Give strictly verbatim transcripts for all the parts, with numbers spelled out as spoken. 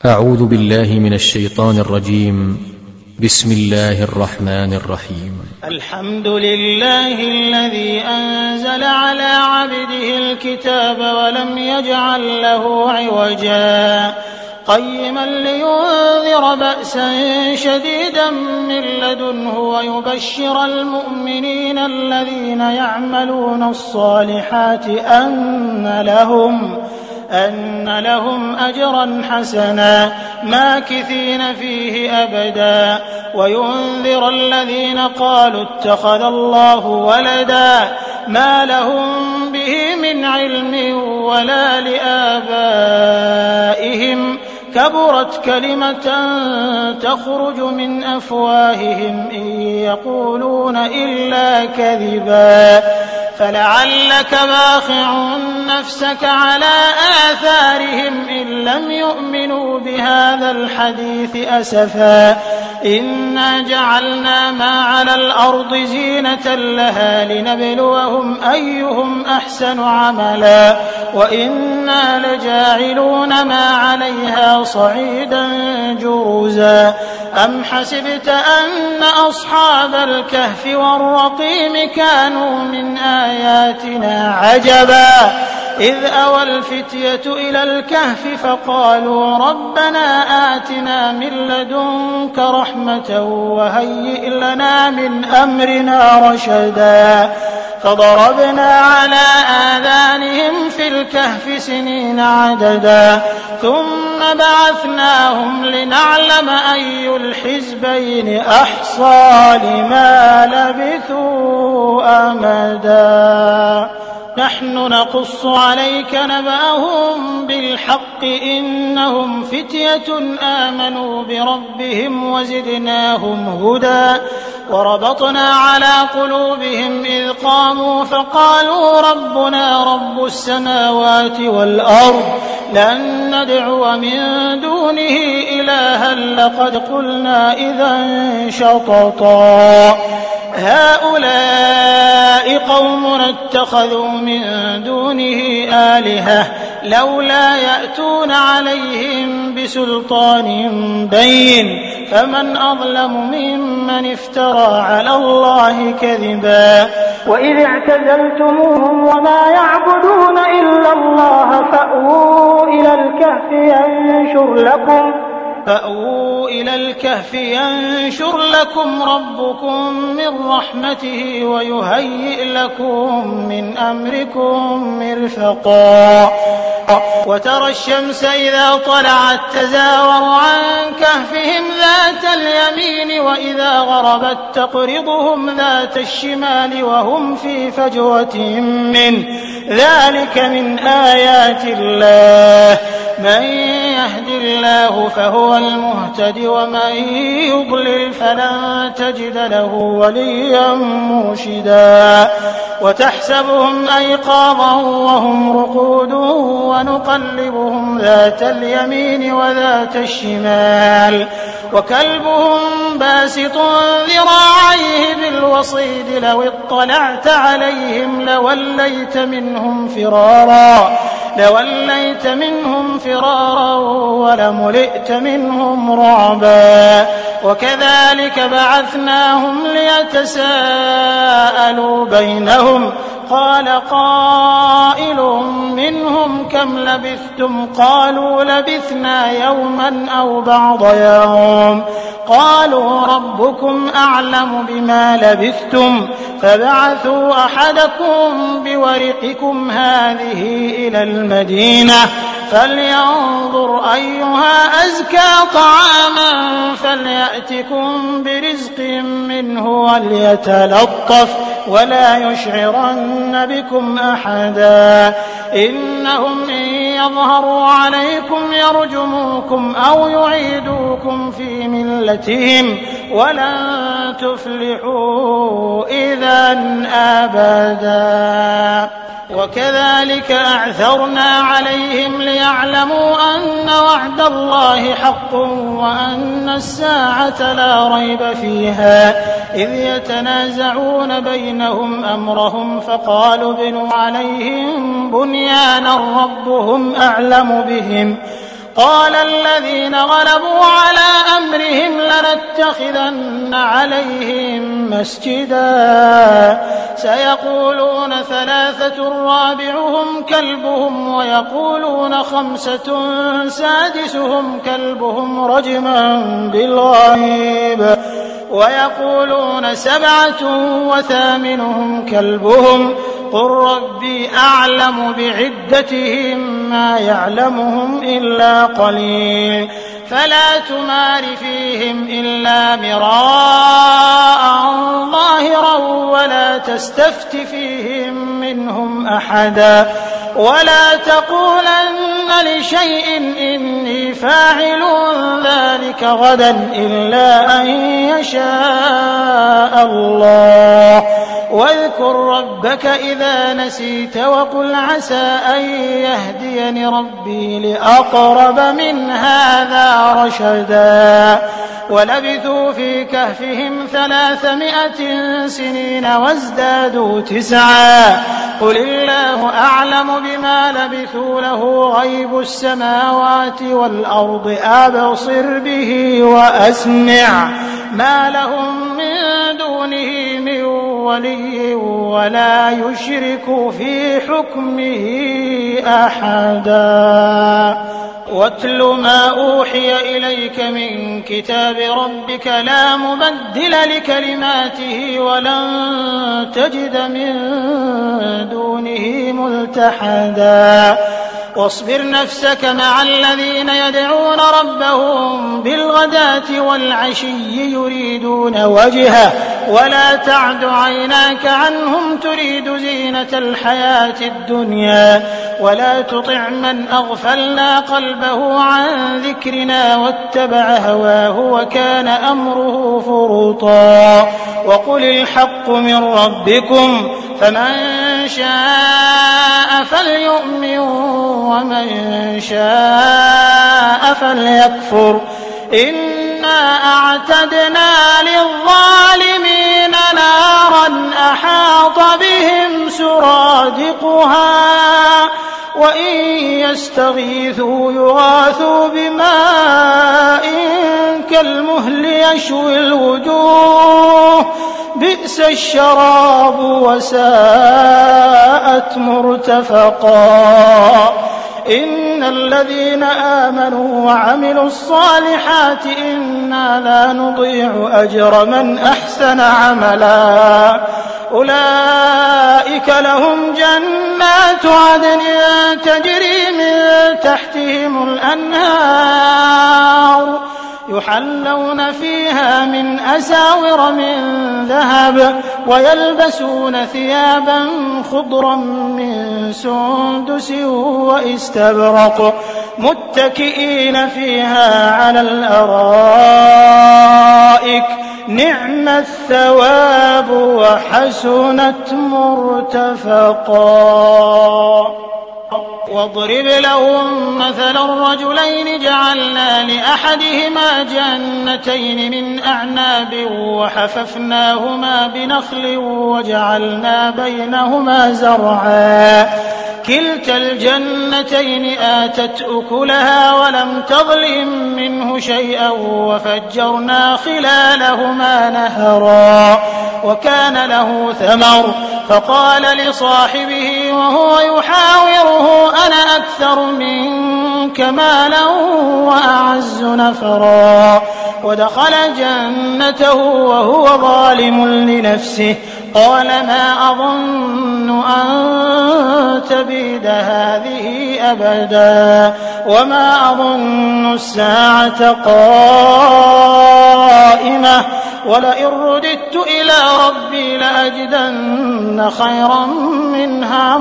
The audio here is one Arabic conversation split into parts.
أعوذ بالله من الشيطان الرجيم. بسم الله الرحمن الرحيم. الحمد لله الذي أنزل على عبده الكتاب ولم يجعل له عوجا قيما لينذر بأسا شديدا من لدنه ويبشر المؤمنين الذين يعملون الصالحات أن لهم أن لهم أجرا حسنا ماكثين فيه أبدا وينذر الذين قالوا اتخذ الله ولدا ما لهم به من علم ولا لآبائهم كبرت كلمة تخرج من أفواههم إن يقولون إلا كذبا فلعلك باخع نفسك على آثارهم إن لم يؤمنوا بهذا الحديث أسفا إنا جعلنا ما على الأرض زينة لها لنبلوهم أيهم أحسن عملا وإنا لجاعلون ما عليها صعيدا جرزا أم حسبت أن أصحاب الكهف والرقيم كانوا من آياتنا عجبا إذ أوى الفتية إلى الكهف فقالوا ربنا آتنا من لدنك رحمة وهيئ لنا من أمرنا رشدا فضربنا على آذانهم في الكهف سنين عددا ثم بعثناهم لنعلم أي الحزبين أحصى لما لبثوا أمدا نحن نقص عليك نبأهم بالحق إنهم فتية آمنوا بربهم وزدناهم هدى وربطنا على قلوبهم إذ قاموا فقالوا ربنا رب السماوات والأرض لن ندعو من دونه إلها لقد قلنا إذا شططا هؤلاء قومنا اتخذوا من دونه آلهة لولا يأتون عليهم بسلطان بين فمن أظلم ممن افترى على الله كذبا وإذ اعتزلتموهم وما يعبدون إلا الله فأووا إلى الكهف ينشر لكم فأووا إلى الكهف ينشر لكم ربكم من رحمته ويهيئ لكم من أمركم مرفقا وترى الشمس إذا طلعت تزاور عن كهفهم ذات اليمين وإذا غربت تقرضهم ذات الشمال وهم في فجوة منه ذلك من آيات الله من يهد الله فهو المهتد ومن يضلل فلن تجد له وليا مرشدا وتحسبهم أيقاظا وهم رقود ونقلبهم ذات اليمين وذات الشمال وكلبهم باسط ذراعيه بالوصيد لو اطلعت عليهم لوليت منهم فرارا لوليت منهم فرارا ولملئت منهم رعبا وكذلك بعثناهم ليتساءلوا بينهم قال قائل منهم كم لبثتم قالوا لبثنا يوما أو بعض يوم قالوا ربكم أعلم بما لبثتم فبعثوا أحدكم بورقكم هذه إلى المدينة فلينظر أيها أزكى طعاما فليأتكم برزق منه وليتلطف ولا يشعرن بكم أحدا إنهم إن يظهروا عليكم يرجموكم أو يعيدوكم في ملتهم ولن تفلحوا إذا أبدا وكذلك أعثرنا عليهم ليعلموا أن وعد الله حق وأن الساعة لا ريب فيها إذ يتنازعون بينهم أمرهم فقالوا ابنوا عليهم بنيانا ربهم أعلم بهم قال الذين غلبوا على أمرهم لنتخذن عليهم مسجدا سيقولون ثلاثة رابعهم كلبهم ويقولون خمسة سادسهم كلبهم رجما بالغيب ويقولون سبعة وثامنهم كلبهم قل ربي أعلم بعدتهم ما يعلمهم إلا قليل فلا تمار فيهم إلا مراء ظاهرا ولا تستفت فيهم منهم أحدا ولا تقولن لشيء إني فاعل ذلك غدا إلا أن يشاء الله واذكر ربك إذا نسيت وقل عسى أن يهديني ربي لأقرب من هذا رشدا ولبثوا في كهفهم ثلاثمائة سنين وازدادوا تسعا قل الله أعلم بما لبثوا له غيب السماوات والأرض أبصر به وأسمع ما لهم من دونه من ولي ولا يشرك في حكمه أحدا واتل ما أوحي إليك من كتاب ربك لا مبدل لكلماته ولن تجد من دونه ملتحدا واصبر نفسك مع الذين يدعون ربهم بالغداة والعشي يريدون وجهه ولا تعد عيناك عنهم تريد زينة الحياة الدنيا ولا تطع من أغفلنا قلبه عن ذكرنا واتبع هواه وكان أمره فرطا وقل الحق من ربكم فمن شاء فليؤمن ومن شاء فليكفر إنا أعتدنا للظالمين نارا أحاط بهم سرادقها وإن يستغيثوا يغاثوا بماء كالمهل يشوي الوجوه بئس الشراب وساءت مرتفقا إن الذين آمنوا وعملوا الصالحات إنا لا نضيع أجر من أحسن عملا أولئك لهم جنات عدن تجري من تحتهم الأنهار يحلون فيها من أساور من ذهب ويلبسون ثيابا خضرا من سندس واستبرق متكئين فيها على الأرائك نعم الثواب وحسنت مرتفقا واضرب لهم مثلا الرجلين جعلنا لأحدهما جنتين من أعناب وحففناهما بنخل وجعلنا بينهما زرعا كلتا الجنتين آتت أكلها ولم تظلم منه شيئا وفجرنا خلالهما نهرا وكان له ثمر فقال لصاحبه وهو يحاوره أنا أكثر منك مالا وأعز نفرا ودخل جنته وهو ظالم لنفسه قال ما أظن أن تبيد هذه أبدا وما أظن الساعة قائمة ولئن رددت إلى ربي لأجدن خيرا منها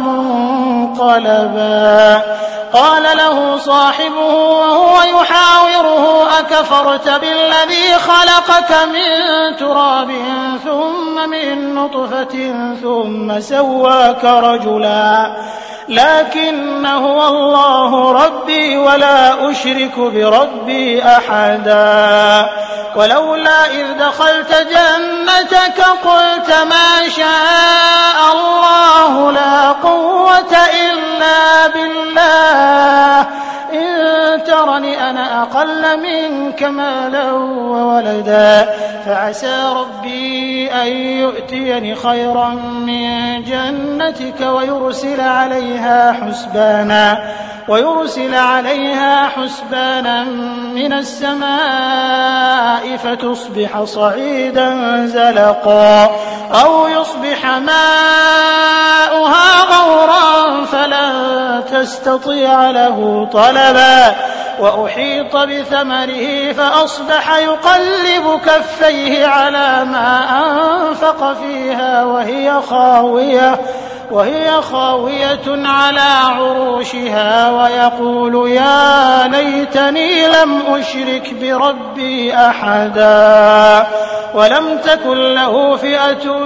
منقلبا قال له صاحبه وهو يحاوره أكفرت بالذي خلقك من تراب ثم من نطفة ثم سواك رجلا لكن هو الله ربي ولا أشرك بربي أحدا ولولا إذ دخلت جنتك قلت ما شاء الله لا قوة إلا بالله إن وترني أنا أقل منك مالا وولدا فعسى ربي أن يؤتيني خيرا من جنتك ويرسل عليها حسبانا ويرسل عليها حسبانا من السماء فتصبح صعيدا زلقا أو يصبح ماؤها غورا فلن تستطيع له طلبا وأحيط بثمره فأصبح يقلب كفيه على ما أنفق فيها وهي خاوية وهي خاوية على عروشها ويقول يا ليتني لم أشرك بربي أحدا ولم تكن له فئة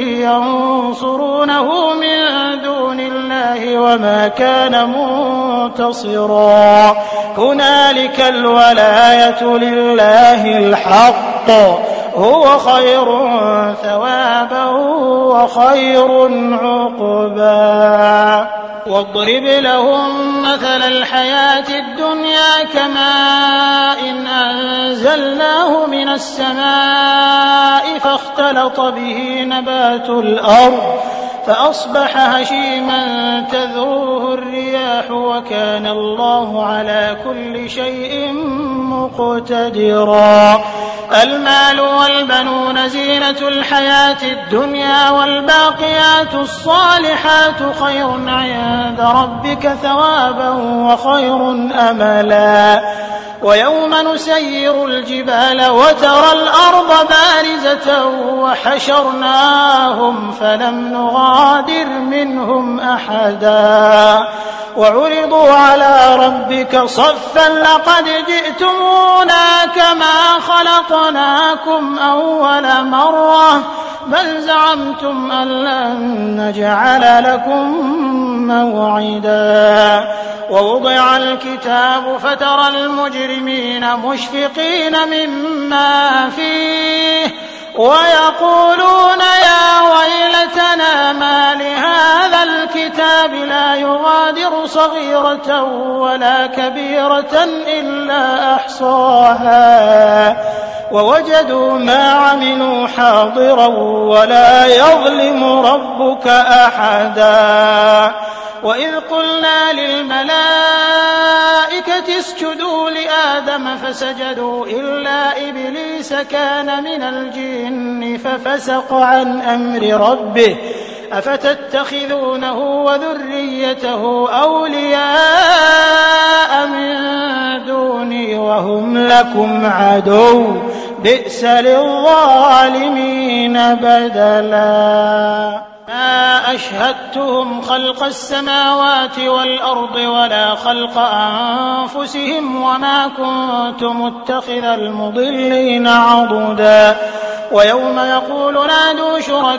ينصرونه من دون الله وما كان منتصرا هنالك الولاية لله الحق هو خير ثوابا وخير عقبا واضرب لهم مثل الحياة الدنيا كماء إن أنزلناه من السماء فاختلط به نبات الأرض فأصبح هشيما تذروه الرياح وكان الله على كل شيء مقتدرا المال والبنون زينة الحياة الدنيا والباقيات الصالحات خير عند ربك ثوابا وخير أملا ويوم نسير الجبال وترى الأرض بارزة وحشرناهم فلم نغادر منهم أحدا وعرضوا على ربك صفا لقد جئتمونا كما خلقناكم أول مرة بل زعمتم أن لن نجعل لكم موعدا ووضع الكتاب فترى المجرمين مشفقين مما فيه ويقولون يا ويلتنا ما لهذا الكتاب لا يغادر صغيرة ولا كبيرة إلا أحصاها ووجدوا ما عملوا حاضرا ولا يظلم ربك أحدا وإذ قلنا للملائكة اسجدوا لآدم فسجدوا إلا إبليس كان من الجن ففسق عن أمر ربه أفتتخذونه وذريته أولياء من دوني وهم لكم عدو بئس للظالمين بدلا ما أشهدتهم خلق السماوات والأرض ولا خلق أنفسهم وما كنت متخذ المضلين عضدا ويوم يقول نادوا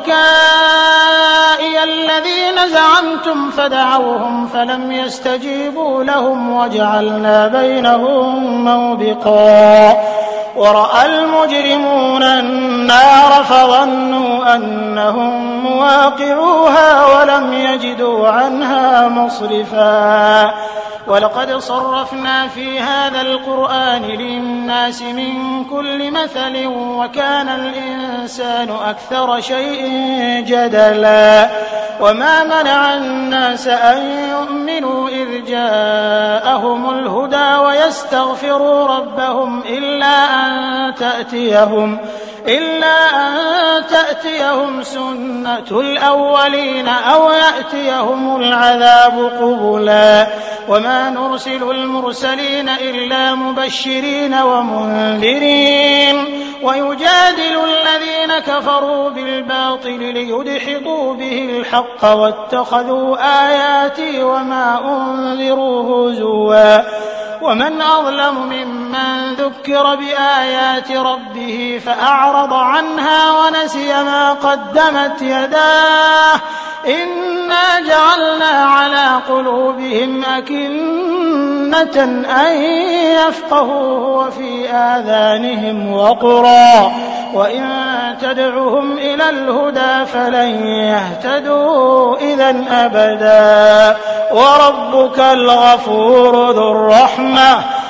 شركائي الذين زعمتم فدعوهم فلم يستجيبوا لهم وجعلنا بينهم موبقا ورأى المجرمون النار فظنوا أنهم مواقعوها ولم يجدوا عنها مصرفا ولقد صرفنا في هذا القرآن للناس من كل مثل وكان الإنسان أكثر شيء جدلا وما منع الناس أن يؤمنوا إذ جاءهم الهدى ويستغفروا ربهم إلا أن تأتيهم إلا أن تأتيهم سنة الأولين أو يأتيهم العذاب قبلا وما نرسل المرسلين إلا مبشرين ومنذرين ويجادل الذين كفروا بالباطل ليدحضوا به الحق واتخذوا آياتي وما أنذروا هزوا ومن أظلم ممن ذكر بآيات ربه فأعرض عنها ونسي ما قدمت يداه إنا جعلنا على قلوبهم أكنة أن يفقهوه وفي آذانهم وقرا وإن تدعهم إلى الهدى فلن يهتدوا إذا أبدا وربك الغفور ذو الرحمة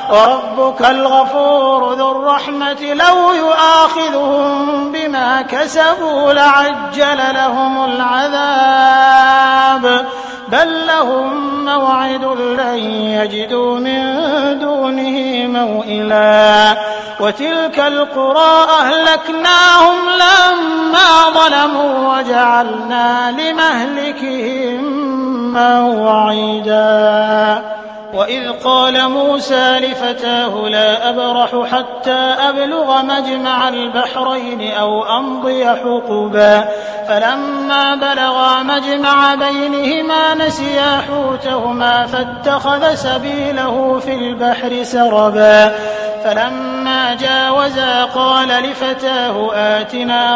وربك الغفور ذو الرحمة لو يؤاخذهم بما كسبوا لعجل لهم العذاب بل لهم موعد لن يجدوا من دونه موئلا وتلك القرى أهلكناهم لما ظلموا وجعلنا لمهلكهم موعدا وإذ قال موسى لفتاه لا أبرح حتى أبلغ مجمع البحرين أو أمضي حقبا فلما بلغا مجمع بينهما نسيا حوتهما فاتخذ سبيله في البحر سربا فلما جاوزا قال لفتاه آتنا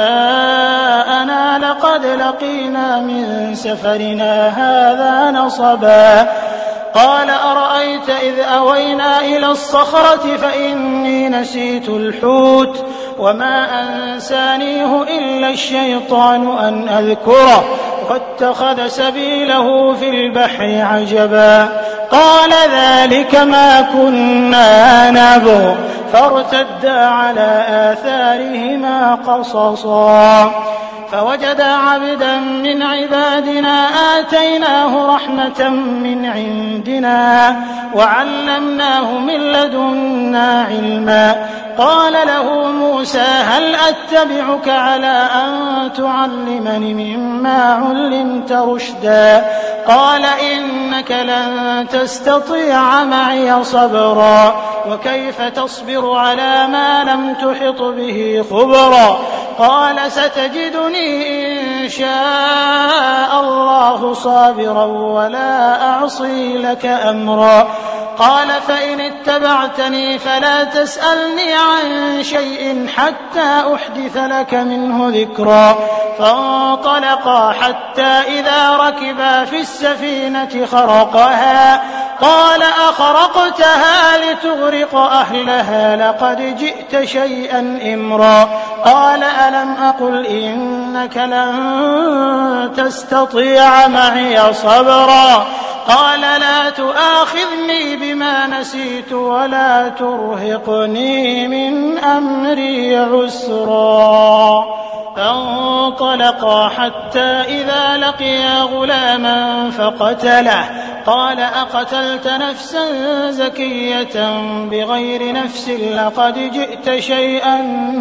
غداءنا لقد لقينا من سفرنا هذا نصبا قال أرأيت إذ أوينا إلى الصخرة فإني نسيت الحوت وما أنسانيه إلا الشيطان أن أذكره واتخذ سبيله في البحر عجبا قال ذلك ما كنا نبغ فارتدا على آثارهما قصصا فوجدا عبدا من عبادنا آتيناه رحمة من عندنا وعلمناه من لدنا علما قال له موسى هل أتبعك على أن تعلمني مما علمت رشدا قال إنك لن تستطيع معي صبرا وكيف تصبر على ما لم تحط به خبرا قال ستجدني إن شاء الله صابرا ولا أعصي لك أمرا قال فإن اتبعتني فلا تسألني عن شيء حتى أحدث لك منه ذكرا فانطلقا حتى إذا ركبا في السفينة خرقها قال أخرقتها لتغرق أهلها لقد جئت شيئا إمرا قال ألم أقل إنك لن تستطيع معي صبرا قال لا تؤاخذني بما نسيت ولا ترهقني من أمري عسرا فانطلقا حتى إذا لقيا غلاما فقتله قال أقتلت نفسا زكية بغير نفس لقد جئت شيئا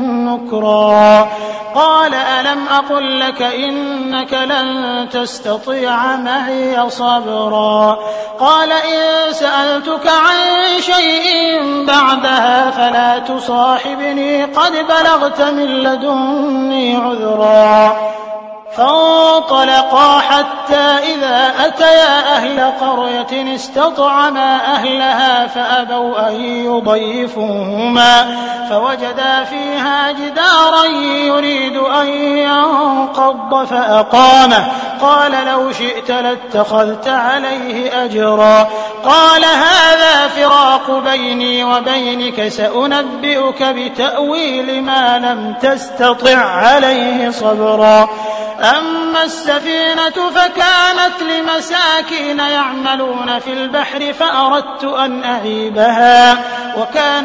نكرا قال ألم أقل لك إنك لن تستطيع معي صبرا قال إن سألتك عن شيء بعدها فلا تصاحبني قد بلغت من لدني عذرا فانطلقا حتى إذا أتيا أهل قرية استطعما أهلها فأبوا أن يضيفوهما فوجدا فيها جدارا يريد أن ينقض فأقامه قال لو شئت لاتخذت عليه أجرا قال هذا فراق بيني وبينك سأنبئك بتأويل ما لم تستطع عليه صبرا أما السفينة فكانت لمساكين يعملون في البحر فأردت أن أعيبها وكان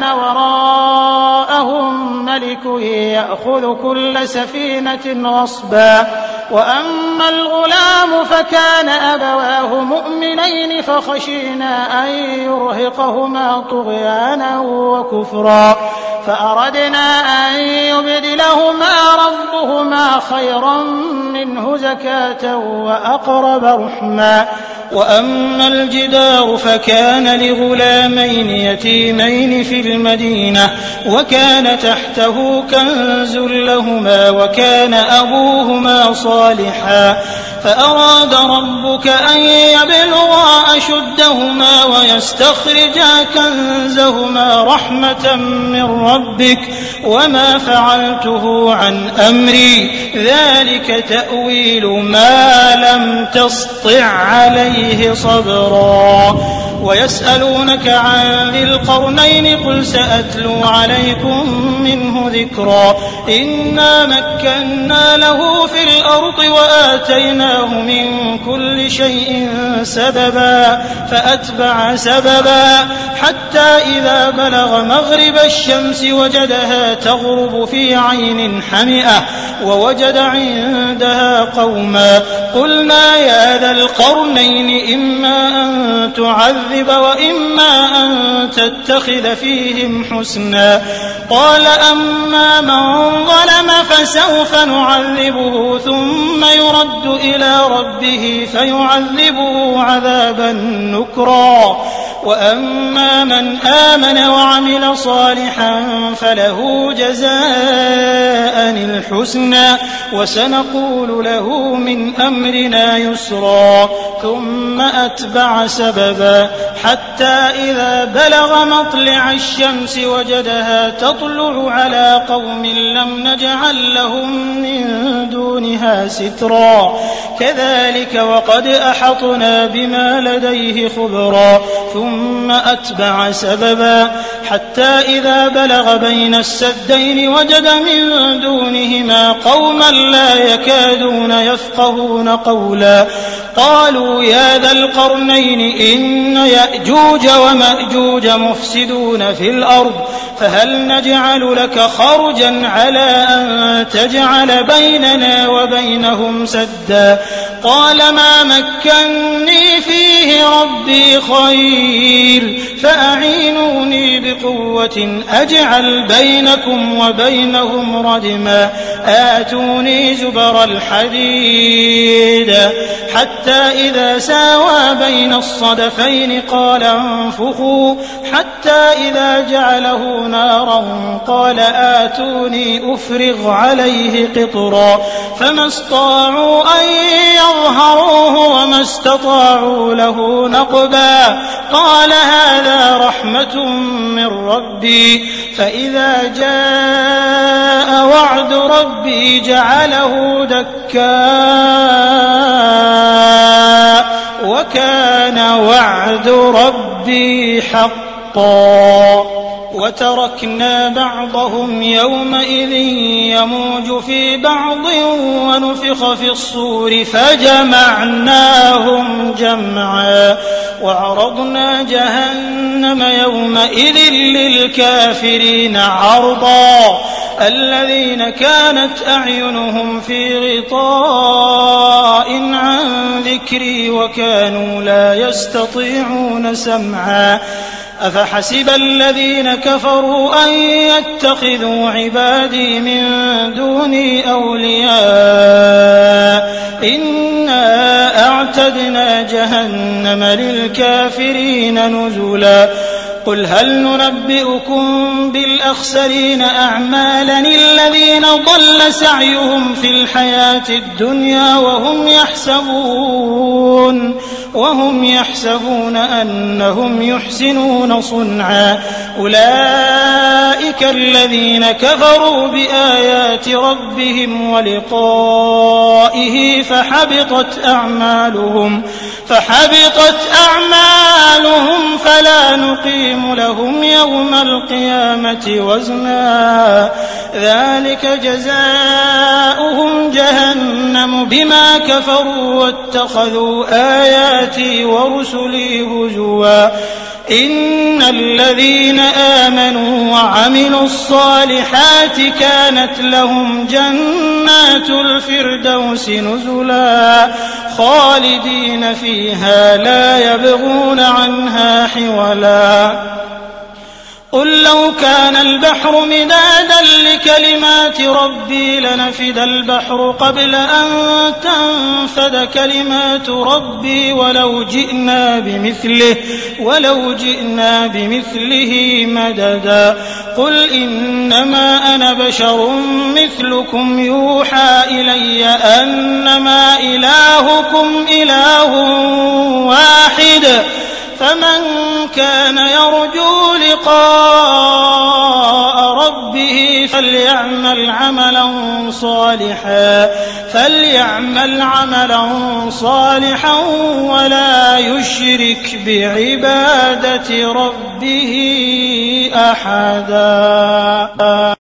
وراءهم ملك يأخذ كل سفينة غصبا وأما الغلام فكان أبواه مؤمنين فخشينا أن يرهقهما طغيانا وكفرا فأردنا أن يبدلهما ربهما خيرا منه زكاة وأقرب رحما وأما الجدار فكان لغلامين يتيمين في المدينة وكان تحته كنز لهما وكان أبوهما صالحا فأراد ربك أن يبلغا أشدهما ويستخرجا كنزهما رحمة من ربك وما فعلته عن أمري ذلك تأويل ما لم تسطع عليه صبرا ويسألونك عن ذي القرنين قل سأتلو عليكم منه ذكرا إنا مكنا له في الأرض وآتيناه من كل شيء سببا فأتبع سببا حتى إذا بلغ مغرب الشمس وجدها تغرب في عين حمئة ووجد عندها قوما قلنا يا ذا القرنين إما أن تعذب وإما أن تتخذ فيهم حسنا قال أما من ظلم فسوف نعذبه ثم يرد إلى ربه فيعذبه عذابا نكرا وأما من آمن وعمل صالحا فله جزاء الحسنى وسنقول له من أمرنا يسرا ثم أتبع سببا حتى إذا بلغ مطلع الشمس وجدها تطلع على قوم لم نجعل لهم من دونها سترا كذلك وقد أحطنا بما لديه خبرا ثم أتبع سببا حتى إذا بلغ بين السدين وجد من دونهما قوما لا يكادون يفقهون قولا قالوا يا ذا القرنين إن يأجوج ومأجوج مفسدون في الأرض فهل نجعل لك خرجا على أن تجعل بيننا وبينهم سدا قال ما مكني فيه ربي خير فأعينوني بقوة أجعل بينكم وبينهم ردما آتوني زبر الحديد حتى إذا ساوى بين الصدفين قال انفخوا حتى إذا جعله نارا قال آتوني أفرغ عليه قطرا فما استطاعوا أن يظهروه وما استطاعوا له نقبا قال هذا رحمة من ربي فإذا جاء وعد ربي جعله دكا وكان وعد ربي حقا وتركنا بعضهم يومئذ يموج في بعض ونفخ في الصور فجمعناهم جمعا وعرضنا جهنم يومئذ للكافرين عرضا الذين كانت أعينهم في غطاء عن ذكري وكانوا لا يستطيعون سمعا أفحسب الذين كفروا أن يتخذوا عبادي من دوني أولياء إنا أعتدنا جهنم للكافرين نزلا قل هل ننبئكم بالأخسرين أعمالا الذين ضل سعيهم في الحياة الدنيا وهم يحسبون وهم يحسبون أنهم يحسنون صنعا أولئك الذين كفروا بآيات ربهم ولقائه فحبطت أعمالهم فحبطت أعمالهم فلا نقيم لهم يوم القيامة وزنا ذلك جزاؤهم جهنم بما كفروا واتخذوا آياتي ورسلي هزوا إن الذين آمنوا وعملوا الصالحات كانت لهم جنات الفردوس نزلا خالدين فيها لا يبغون عنها حولا قل لو كان البحر مدادا لكلمات ربي لنفد البحر قبل أن تنفد كلمات ربي ولو جئنا بمثله ولو جئنا بمثله مددا قل إنما أنا بشر مثلكم يوحى إلي أنما إلهكم إله واحد فمن كان يرجو لقاء ربه فليعمل عملا صالحا صالحا فليعمل عملا صالحا ولا يشرك بعبادة ربه أحدا.